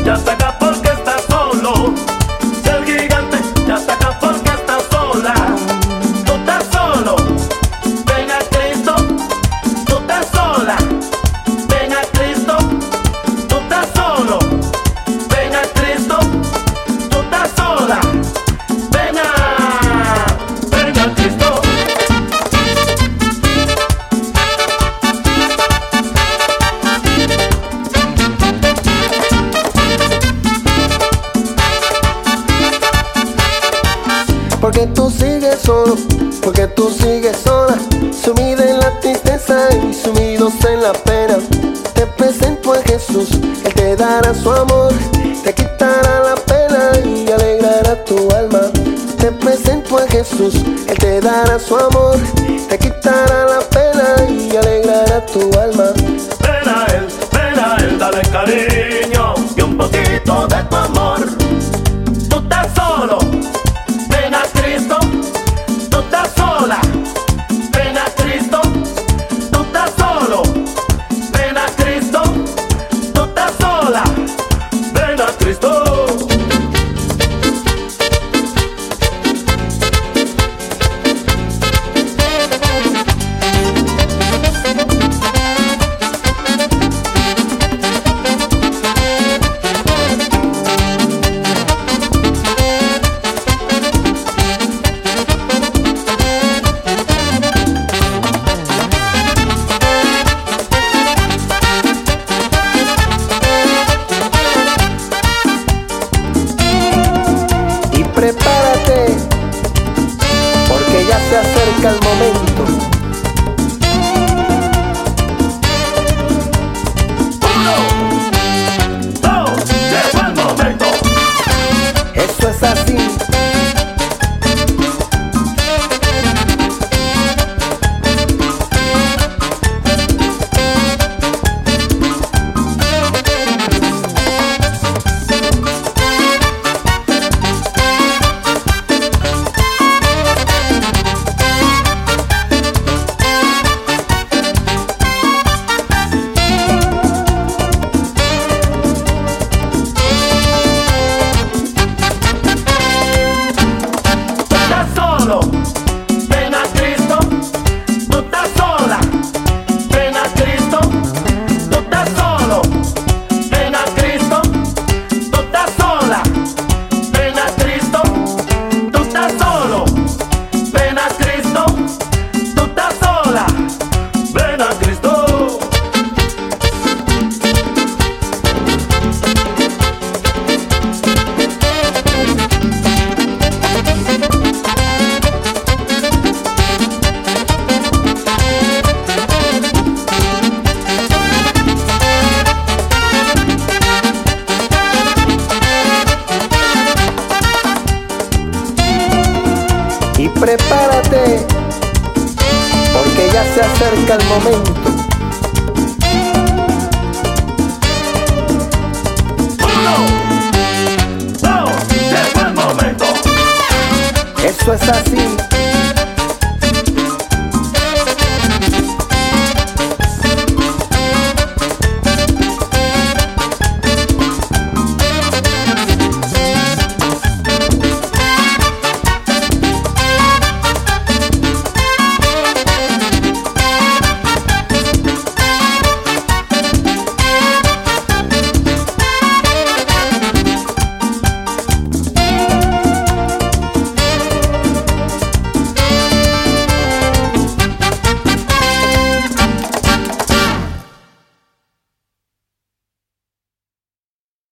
ya está acá porque está solo. Si el gigante ya está acá porque está sola. Tú estás solo, ven a Cristo. Tú estás sola, ven a Cristo. Tú estás solo, ven a Cristo. Tú estás sola, ven a Cristo. Porque tú sigues solo, porque tú sigues sola, sumida en la tristeza y sumidos en la pena. Te presento a Jesús, Él te dará su amor, te quitará la pena y alegrará tu alma. Te presento a Jesús, Él te dará su amor, te quitará la pena y alegrará tu alma. Ven a Él, dale cariño y un poquito de tu amor. Tú estás solo, ven a Cristo. Tú estás sola, ven a Cristo. Tú estás solo, ven a Cristo. Tú estás sola, ven a Cristo. Prepárate, porque ya se acerca el momento. Uno, dos, llegó el momento. Eso es así. Ven a Cristo, tú estás sola. Ven a Cristo, tú estás solo. Ven a Cristo, tú estás sola. Ven a Cristo, tú estás solo. Ven a Cristo, tú estás sola. Ven a Cristo. Y prepárate, porque ya se acerca el momento. Uno, dos, llegó el momento. Eso es así.